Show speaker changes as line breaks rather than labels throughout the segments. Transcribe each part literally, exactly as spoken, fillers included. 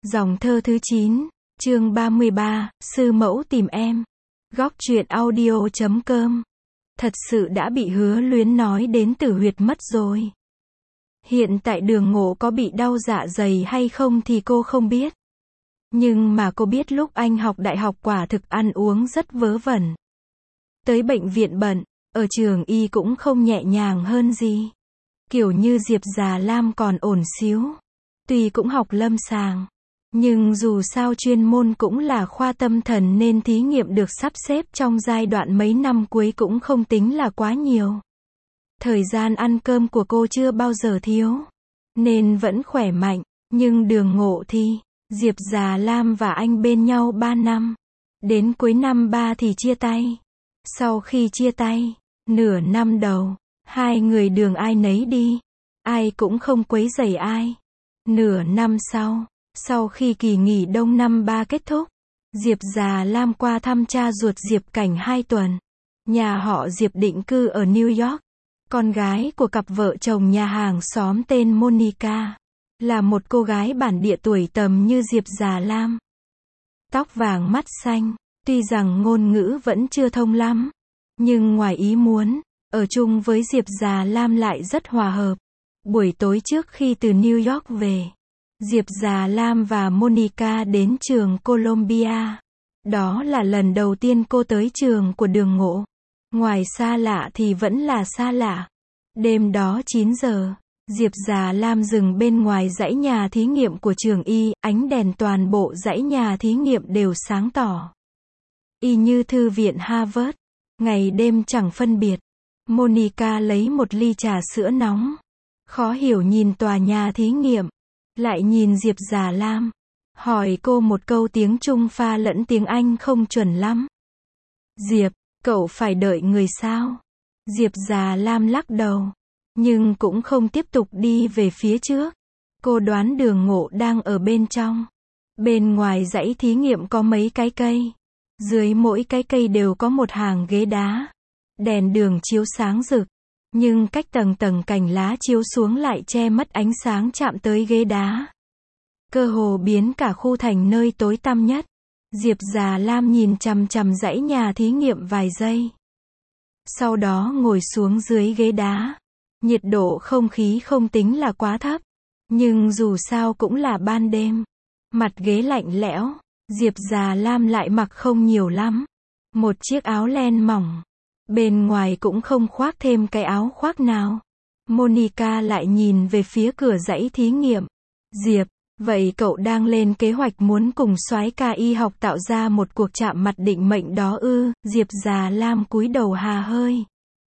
Dòng thơ thứ chín, chương ba mươi ba, sư mẫu tìm em. Góc truyện audio chấm com. Thật sự đã bị Hứa Luyến nói đến tử huyệt mất rồi. Hiện tại Đường Ngộ có bị đau dạ dày hay không thì cô không biết. Nhưng mà cô biết lúc anh học đại học quả thực ăn uống rất vớ vẩn. Tới bệnh viện bận, ở trường y cũng không nhẹ nhàng hơn gì. Kiểu như Diệp Già Lam còn ổn xíu. Tuy cũng học lâm sàng. Nhưng dù sao chuyên môn cũng là khoa tâm thần nên thí nghiệm được sắp xếp trong giai đoạn mấy năm cuối cũng không tính là quá nhiều. Thời gian ăn cơm của cô chưa bao giờ thiếu. Nên vẫn khỏe mạnh. Nhưng Đường Ngộ thì, Diệp Già Lam và anh bên nhau ba năm. Đến cuối năm ba thì chia tay. Sau khi chia tay, nửa năm đầu, hai người đường ai nấy đi. Ai cũng không quấy rầy ai. Nửa năm sau, sau khi kỳ nghỉ đông năm ba kết thúc, Diệp Già Lam qua thăm cha ruột Diệp Cảnh hai tuần. Nhà họ Diệp định cư ở New York. Con gái của cặp vợ chồng nhà hàng xóm tên Monica, là một cô gái bản địa tuổi tầm như Diệp Già Lam. Tóc vàng mắt xanh, tuy rằng ngôn ngữ vẫn chưa thông lắm, nhưng ngoài ý muốn, ở chung với Diệp Già Lam lại rất hòa hợp. Buổi tối trước khi từ New York về, Diệp Già Lam và Monica đến trường Columbia. Đó là lần đầu tiên cô tới trường của Đường Ngộ. Ngoài xa lạ thì vẫn là xa lạ. Đêm đó chín giờ, Diệp Già Lam dừng bên ngoài dãy nhà thí nghiệm của trường y, ánh đèn toàn bộ dãy nhà thí nghiệm đều sáng tỏ. Y như thư viện Harvard, ngày đêm chẳng phân biệt. Monica lấy một ly trà sữa nóng. Khó hiểu nhìn tòa nhà thí nghiệm. Lại nhìn Diệp Già Lam. Hỏi cô một câu tiếng Trung pha lẫn tiếng Anh không chuẩn lắm. Diệp, cậu phải đợi người sao? Diệp Già Lam lắc đầu. Nhưng cũng không tiếp tục đi về phía trước. Cô đoán Đường Ngộ đang ở bên trong. Bên ngoài dãy thí nghiệm có mấy cái cây. Dưới mỗi cái cây đều có một hàng ghế đá. Đèn đường chiếu sáng rực. Nhưng cách tầng tầng cành lá chiếu xuống lại che mất ánh sáng chạm tới ghế đá. Cơ hồ biến cả khu thành nơi tối tăm nhất. Diệp Già Lam nhìn chằm chằm dãy nhà thí nghiệm vài giây. Sau đó ngồi xuống dưới ghế đá. Nhiệt độ không khí không tính là quá thấp. Nhưng dù sao cũng là ban đêm. Mặt ghế lạnh lẽo. Diệp Già Lam lại mặc không nhiều lắm. Một chiếc áo len mỏng. Bên ngoài cũng không khoác thêm cái áo khoác nào. Monica lại nhìn về phía cửa dãy thí nghiệm. Diệp, vậy cậu đang lên kế hoạch muốn cùng soái ca y học tạo ra một cuộc chạm mặt định mệnh đó ư? Diệp Già Lam cúi đầu hà hơi.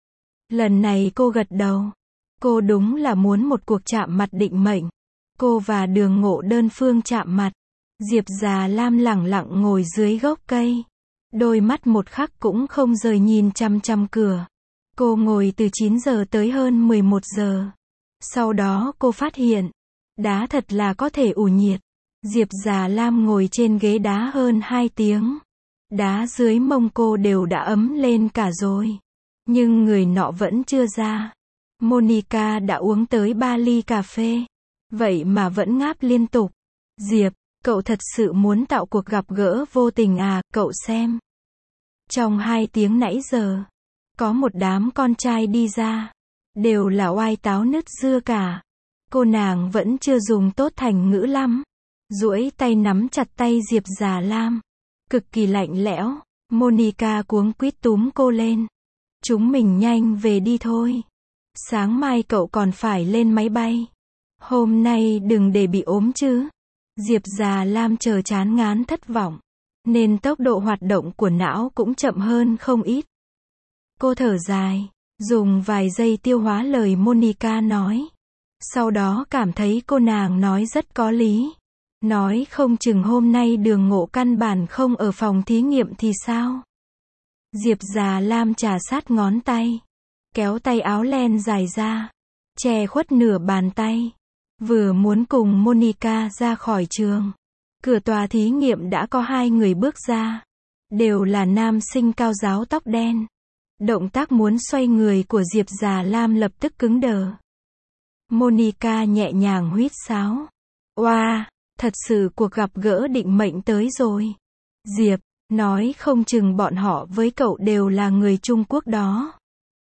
Lần này cô gật đầu. Cô đúng là muốn một cuộc chạm mặt định mệnh. Cô và Đường Ngộ đơn phương chạm mặt. Diệp Già Lam lẳng lặng ngồi dưới gốc cây. Đôi mắt một khắc cũng không rời nhìn chăm chăm cửa. Cô ngồi từ chín giờ tới hơn mười một giờ. Sau đó cô phát hiện, đá thật là có thể ủ nhiệt. Diệp Già Lam ngồi trên ghế đá hơn hai tiếng. Đá dưới mông cô đều đã ấm lên cả rồi. Nhưng người nọ vẫn chưa ra. Monica đã uống tới ba ly cà phê. Vậy mà vẫn ngáp liên tục. Diệp, cậu thật sự muốn tạo cuộc gặp gỡ vô tình à, cậu xem. Trong hai tiếng nãy giờ, có một đám con trai đi ra. Đều là oai táo nứt dưa cả. Cô nàng vẫn chưa dùng tốt thành ngữ lắm. Duỗi tay nắm chặt tay Diệp Già Lam. Cực kỳ lạnh lẽo. Monica cuống quýt túm cô lên. Chúng mình nhanh về đi thôi. Sáng mai cậu còn phải lên máy bay. Hôm nay đừng để bị ốm chứ. Diệp Già Lam chờ chán ngán thất vọng. Nên tốc độ hoạt động của não cũng chậm hơn không ít. Cô thở dài. Dùng vài giây tiêu hóa lời Monica nói. Sau đó cảm thấy cô nàng nói rất có lý. Nói không chừng hôm nay Đường Ngộ căn bản không ở phòng thí nghiệm thì sao? Diệp Già Lam trà sát ngón tay. Kéo tay áo len dài ra. Che khuất nửa bàn tay. Vừa muốn cùng Monica ra khỏi trường. Cửa tòa thí nghiệm đã có hai người bước ra. Đều là nam sinh cao ráo tóc đen. Động tác muốn xoay người của Diệp Già Lam lập tức cứng đờ. Monica nhẹ nhàng huýt sáo. Oa, Thật sự cuộc gặp gỡ định mệnh tới rồi. Diệp, nói không chừng bọn họ với cậu đều là người Trung Quốc đó.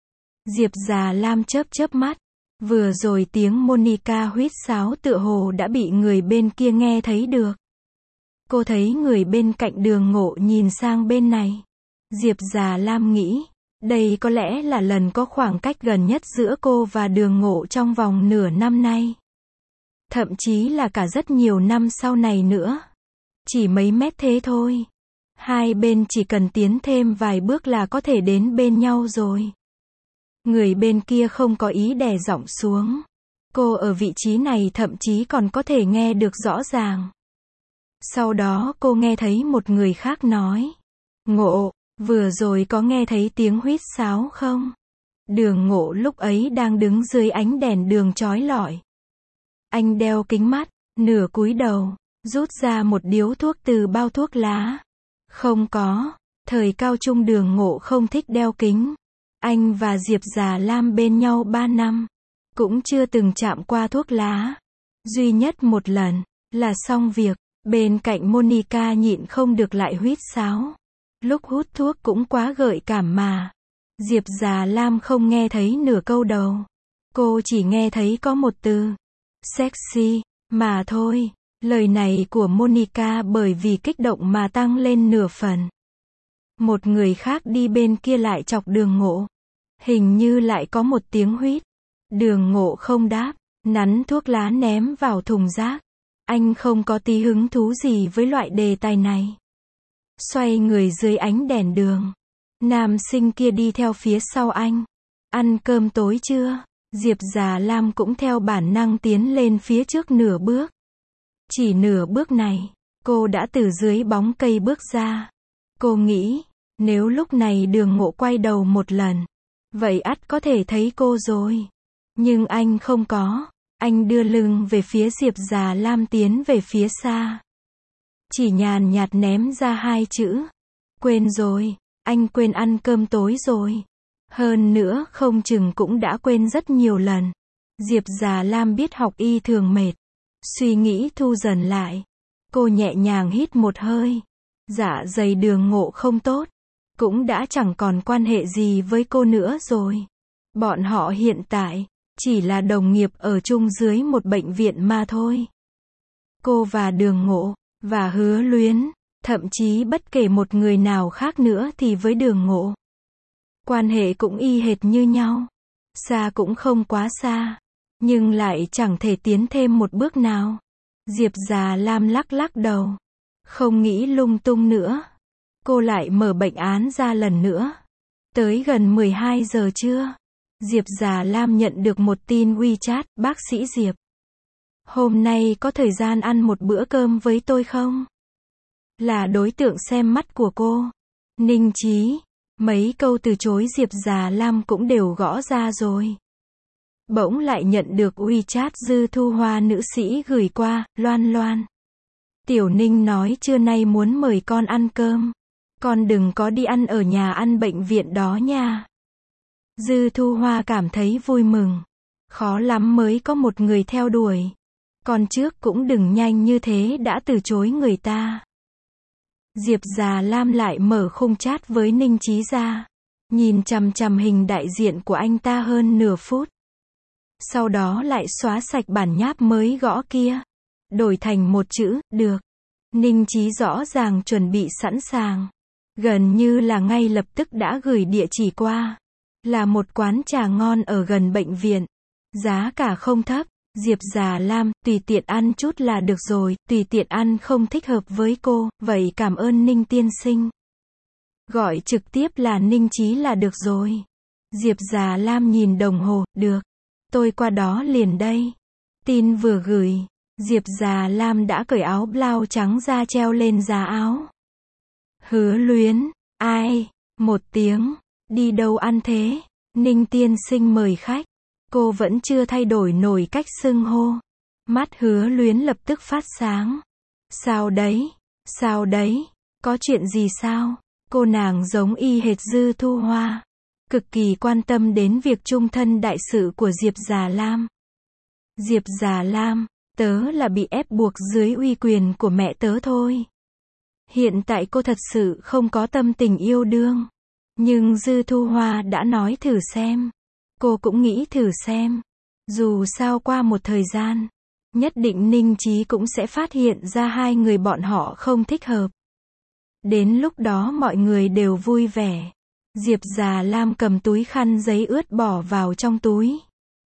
Diệp Già Lam chớp chớp mắt. Vừa rồi tiếng Monica huýt sáo tựa hồ đã bị người bên kia nghe thấy được. Cô thấy người bên cạnh Đường Ngộ nhìn sang bên này. Diệp Già Lam nghĩ, đây có lẽ là lần có khoảng cách gần nhất giữa cô và Đường Ngộ trong vòng nửa năm nay. Thậm chí là cả rất nhiều năm sau này nữa. Chỉ mấy mét thế thôi. Hai bên chỉ cần tiến thêm vài bước là có thể đến bên nhau rồi. Người bên kia không có ý đè giọng xuống. Cô ở vị trí này thậm chí còn có thể nghe được rõ ràng. Sau đó cô nghe thấy một người khác nói. Ngộ, vừa rồi có nghe thấy tiếng huýt sáo không? Đường Ngộ lúc ấy đang đứng dưới ánh đèn đường chói lọi. Anh đeo kính mắt, nửa cúi đầu, rút ra một điếu thuốc từ bao thuốc lá. Không có, thời cao trung Đường Ngộ không thích đeo kính. Anh và Diệp Già Lam bên nhau ba năm, cũng chưa từng chạm qua thuốc lá. Duy nhất một lần, là xong việc, bên cạnh Monica nhịn không được lại huýt sáo. Lúc hút thuốc cũng quá gợi cảm mà. Diệp Già Lam không nghe thấy nửa câu đầu. Cô chỉ nghe thấy có một từ. Sexy, mà thôi. Lời này của Monica bởi vì kích động mà tăng lên nửa phần. Một người khác đi bên kia lại chọc Đường Ngộ. Hình như lại có một tiếng huýt. Đường Ngộ không đáp, nắn thuốc lá ném vào thùng rác. Anh không có tí hứng thú gì với loại đề tài này. Xoay người dưới ánh đèn đường. Nam sinh kia đi theo phía sau anh. Ăn cơm tối chưa? Diệp Già Lam cũng theo bản năng tiến lên phía trước nửa bước. Chỉ nửa bước này, cô đã từ dưới bóng cây bước ra. Cô nghĩ, nếu lúc này Đường Ngộ quay đầu một lần, vậy ắt có thể thấy cô rồi. Nhưng anh không có. Anh đưa lưng về phía Diệp Già Lam tiến về phía xa. Chỉ nhàn nhạt ném ra hai chữ. Quên rồi, anh quên ăn cơm tối rồi. Hơn nữa không chừng cũng đã quên rất nhiều lần. Diệp Già Lam biết học y thường mệt. Suy nghĩ thu dần lại. Cô nhẹ nhàng hít một hơi. Dạ dày Đường Ngộ không tốt. Cũng đã chẳng còn quan hệ gì với cô nữa rồi. Bọn họ hiện tại chỉ là đồng nghiệp ở chung dưới một bệnh viện mà thôi. Cô và Đường Ngộ, và Hứa Luyến, thậm chí bất kể một người nào khác nữa thì với Đường Ngộ. Quan hệ cũng y hệt như nhau. Xa cũng không quá xa. Nhưng lại chẳng thể tiến thêm một bước nào. Diệp Già Lam lắc lắc đầu. Không nghĩ lung tung nữa. Cô lại mở bệnh án ra lần nữa. Tới gần mười hai giờ trưa. Diệp Già Lam nhận được một tin WeChat, bác sĩ Diệp. Hôm nay có thời gian ăn một bữa cơm với tôi không? Là đối tượng xem mắt của cô. Ninh Chí. Mấy câu từ chối Diệp Già Lam cũng đều gõ ra rồi. Bỗng lại nhận được WeChat Dư Thu Hoa nữ sĩ gửi qua, Loan Loan. Tiểu Ninh nói trưa nay muốn mời con ăn cơm. Con đừng có đi ăn ở nhà ăn bệnh viện đó nha. Dư Thu Hoa cảm thấy vui mừng. Khó lắm mới có một người theo đuổi. Con trước cũng đừng nhanh như thế đã từ chối người ta. Diệp Già Lam lại mở khung chat với Ninh Chí ra. Nhìn chằm chằm hình đại diện của anh ta hơn nửa phút. Sau đó lại xóa sạch bản nháp mới gõ kia. Đổi thành một chữ, được. Ninh Chí rõ ràng chuẩn bị sẵn sàng. Gần như là ngay lập tức đã gửi địa chỉ qua. Là một quán trà ngon ở gần bệnh viện. Giá cả không thấp. Diệp Già Lam, tùy tiện ăn chút là được rồi, tùy tiện ăn không thích hợp với cô, vậy cảm ơn Ninh tiên sinh. Gọi trực tiếp là Ninh Chí là được rồi. Diệp Già Lam nhìn đồng hồ, được. Tôi qua đó liền đây. Tin vừa gửi, Diệp Già Lam đã cởi áo blau trắng ra treo lên giá áo. Hứa Luyến, ai? Một tiếng, đi đâu ăn thế? Ninh tiên sinh mời khách. Cô vẫn chưa thay đổi nổi cách xưng hô. Mắt Hứa Luyến lập tức phát sáng. Sao đấy? Sao đấy? Có chuyện gì sao? Cô nàng giống y hệt Dư Thu Hoa. Cực kỳ quan tâm đến việc chung thân đại sự của Diệp Già Lam. Diệp Già Lam, Tớ là bị ép buộc dưới uy quyền của mẹ tớ thôi. Hiện tại cô thật sự không có tâm tình yêu đương. Nhưng Dư Thu Hoa đã nói thử xem. Cô cũng nghĩ thử xem. Dù sao qua một thời gian, nhất định Ninh Chí cũng sẽ phát hiện ra hai người bọn họ không thích hợp. Đến lúc đó mọi người đều vui vẻ. Diệp Già Lam cầm túi khăn giấy ướt bỏ vào trong túi.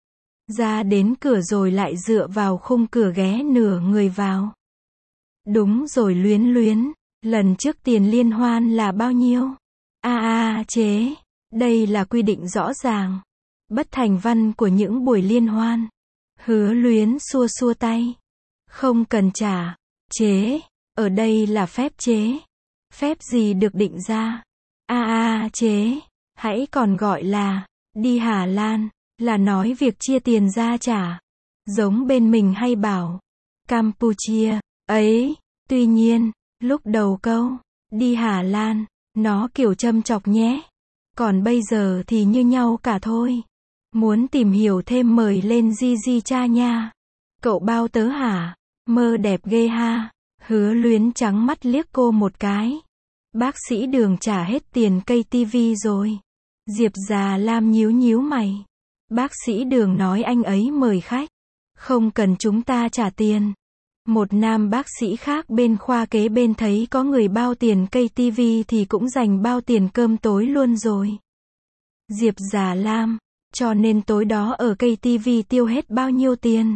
Ra đến cửa rồi lại dựa vào khung cửa ghé nửa người vào. Đúng rồi Luyến Luyến, lần trước tiền liên hoan là bao nhiêu? A a à, chế, đây là quy định rõ ràng, bất thành văn của những buổi liên hoan. Hứa Luyến xua xua tay. Không cần trả. Chế, ở đây là phép chế. Phép gì được định ra? A a à, chế, hãy còn gọi là đi Hà Lan, là nói việc chia tiền ra trả. Giống bên mình hay bảo Campuchia, ấy, tuy nhiên, lúc đầu câu đi Hà Lan, nó kiểu châm chọc nhé. Còn bây giờ thì như nhau cả thôi. Muốn tìm hiểu thêm mời lên Gigi cha nha. Cậu bao tớ hả? Mơ đẹp ghê ha. Hứa Luyến trắng mắt liếc cô một cái. Bác sĩ Đường trả hết tiền cây tivi rồi. Diệp Già Lam nhíu nhíu mày. Bác sĩ Đường nói anh ấy mời khách. Không cần chúng ta trả tiền. Một nam bác sĩ khác bên khoa kế bên thấy có người bao tiền cây tivi thì cũng dành bao tiền cơm tối luôn rồi. Diệp Già Lam, cho nên tối đó ở cây tivi tiêu hết bao nhiêu tiền?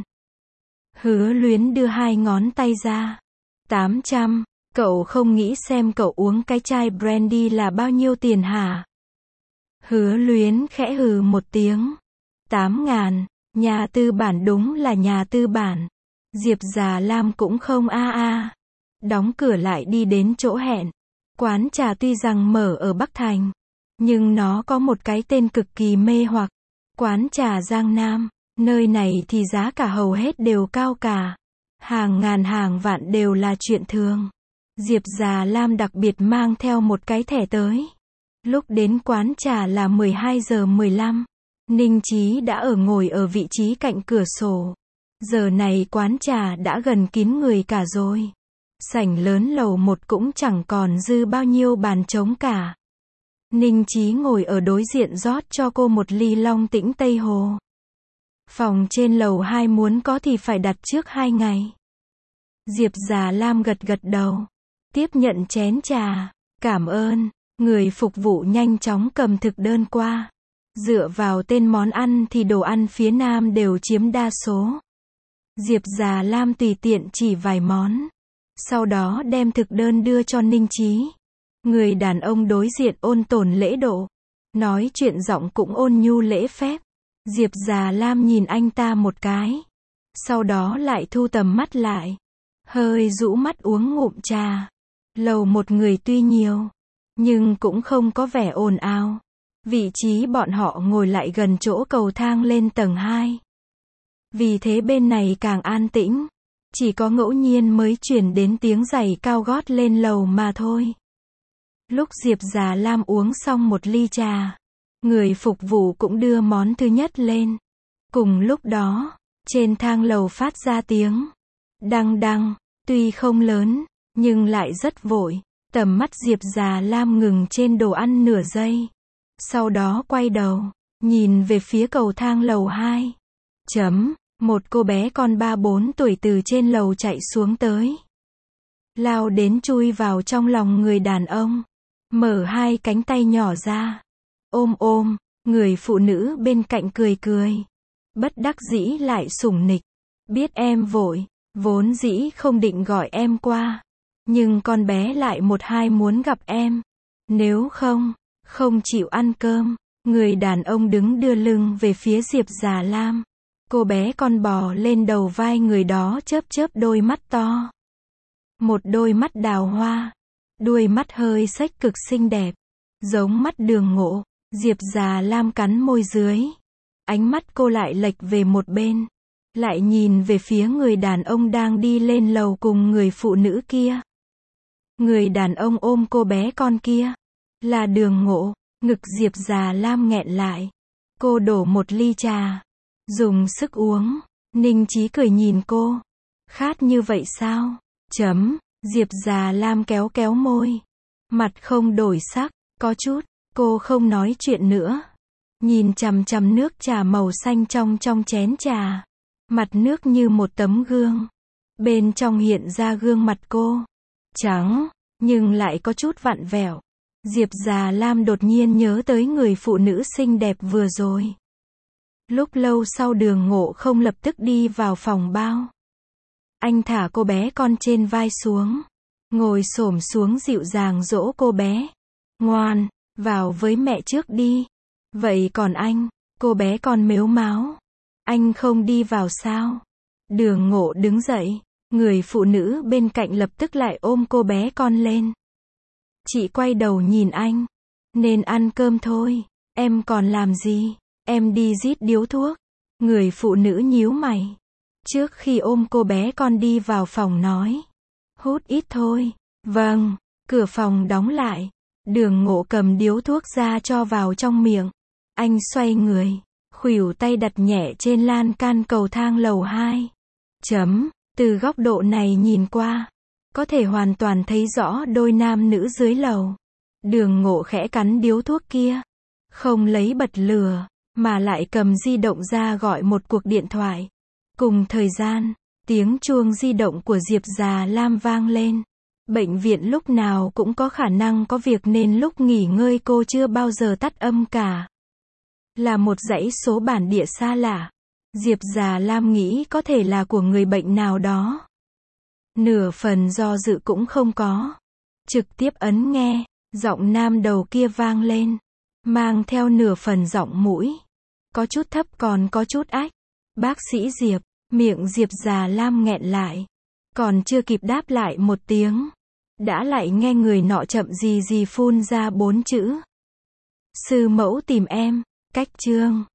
Hứa Luyến đưa hai ngón tay ra. tám trăm, cậu không nghĩ xem cậu uống cái chai brandy là bao nhiêu tiền hả? Hứa Luyến khẽ hừ một tiếng. tám ngàn, nhà tư bản đúng là nhà tư bản. Diệp Già Lam cũng không a a. Đóng cửa lại đi đến chỗ hẹn. Quán trà tuy rằng mở ở Bắc Thành, nhưng nó có một cái tên cực kỳ mê hoặc. Quán trà Giang Nam. Nơi này thì giá cả hầu hết đều cao cả. Hàng ngàn hàng vạn đều là chuyện thường. Diệp Già Lam đặc biệt mang theo một cái thẻ tới. Lúc đến quán trà là mười hai giờ mười lăm. Ninh Chí đã ở ngồi ở vị trí cạnh cửa sổ. Giờ này quán trà đã gần kín người cả rồi. Sảnh lớn lầu một cũng chẳng còn dư bao nhiêu bàn trống cả. Ninh Chí ngồi ở đối diện rót cho cô một ly Long Tĩnh Tây Hồ. Phòng trên lầu hai muốn có thì phải đặt trước hai ngày. Diệp Già Lam gật gật đầu. Tiếp nhận chén trà. Cảm ơn. Người phục vụ nhanh chóng cầm thực đơn qua. Dựa vào tên món ăn thì đồ ăn phía Nam đều chiếm đa số. Diệp Già Lam tùy tiện chỉ vài món. Sau đó đem thực đơn đưa cho Ninh Chí. Người đàn ông đối diện ôn tồn lễ độ. Nói chuyện giọng cũng ôn nhu lễ phép. Diệp Già Lam nhìn anh ta một cái. Sau đó lại thu tầm mắt lại. Hơi rũ mắt uống ngụm trà. Lầu một người tuy nhiều, nhưng cũng không có vẻ ồn ào. Vị trí bọn họ ngồi lại gần chỗ cầu thang lên tầng hai. Vì thế bên này càng an tĩnh. Chỉ có ngẫu nhiên mới truyền đến tiếng giày cao gót lên lầu mà thôi. Lúc Diệp Già Lam uống xong một ly trà, người phục vụ cũng đưa món thứ nhất lên. Cùng lúc đó, trên thang lầu phát ra tiếng đăng đăng, tuy không lớn, nhưng lại rất vội. Tầm mắt Diệp Già Lam ngừng trên đồ ăn nửa giây. Sau đó quay đầu, nhìn về phía cầu thang lầu hai. Chấm, một cô bé con ba bốn tuổi từ trên lầu chạy xuống tới. Lao đến chui vào trong lòng người đàn ông. Mở hai cánh tay nhỏ ra. Ôm ôm, người phụ nữ bên cạnh cười cười. Bất đắc dĩ lại sủng nịch. Biết em vội, vốn dĩ không định gọi em qua. Nhưng con bé lại một hai muốn gặp em. Nếu không, không chịu ăn cơm. Người đàn ông đứng đưa lưng về phía Diệp Già Lam. Cô bé con bò lên đầu vai người đó chớp chớp đôi mắt to. Một đôi mắt đào hoa. Đuôi mắt hơi xếch cực xinh đẹp. Giống mắt Đường Ngộ. Diệp Già Lam cắn môi dưới. Ánh mắt cô lại lệch về một bên. Lại nhìn về phía người đàn ông đang đi lên lầu cùng người phụ nữ kia. Người đàn ông ôm cô bé con kia. Là Đường Ngộ. Ngực Diệp Già Lam nghẹn lại. Cô đổ một ly trà. Dùng sức uống. Ninh Chí cười nhìn cô. Khát như vậy sao? Chấm. Diệp Già Lam kéo kéo môi. Mặt không đổi sắc, có chút, cô không nói chuyện nữa. Nhìn chằm chằm nước trà màu xanh trong trong chén trà. Mặt nước như một tấm gương. Bên trong hiện ra gương mặt cô. Trắng, nhưng lại có chút vặn vẹo. Diệp Già Lam đột nhiên nhớ tới người phụ nữ xinh đẹp vừa rồi. Lúc lâu sau Đường Ngộ không lập tức đi vào phòng bao. Anh thả cô bé con trên vai xuống. Ngồi xổm xuống dịu dàng dỗ cô bé. Ngoan, vào với mẹ trước đi. Vậy còn anh, cô bé con mếu máo. Anh không đi vào sao? Đường Ngộ đứng dậy. Người phụ nữ bên cạnh lập tức lại ôm cô bé con lên. Chị quay đầu nhìn anh. Nên ăn cơm thôi. Em còn làm gì? Em đi rít điếu thuốc. Người phụ nữ nhíu mày. Trước khi ôm cô bé con đi vào phòng nói. Hút ít thôi. Vâng. Cửa phòng đóng lại. Đường Ngộ cầm điếu thuốc ra cho vào trong miệng. Anh xoay người. Khuỷu tay đặt nhẹ trên lan can cầu thang lầu hai. Chấm. Từ góc độ này nhìn qua. Có thể hoàn toàn thấy rõ đôi nam nữ dưới lầu. Đường Ngộ khẽ cắn điếu thuốc kia. Không lấy bật lửa. Mà lại cầm di động ra gọi một cuộc điện thoại. Cùng thời gian, tiếng chuông di động của Diệp Già Lam vang lên. Bệnh viện lúc nào cũng có khả năng có việc nên lúc nghỉ ngơi cô chưa bao giờ tắt âm cả. Là một dãy số bản địa xa lạ. Diệp Già Lam nghĩ có thể là của người bệnh nào đó. Nửa phần do dự cũng không có. Trực tiếp ấn nghe, giọng nam đầu kia vang lên. Mang theo nửa phần giọng mũi. Có chút thấp còn có chút ách. Bác sĩ Diệp, miệng Diệp Già Lam nghẹn lại. Còn chưa kịp đáp lại một tiếng. Đã lại nghe người nọ chậm gì gì phun ra bốn chữ. Sư mẫu tìm em, cách chương.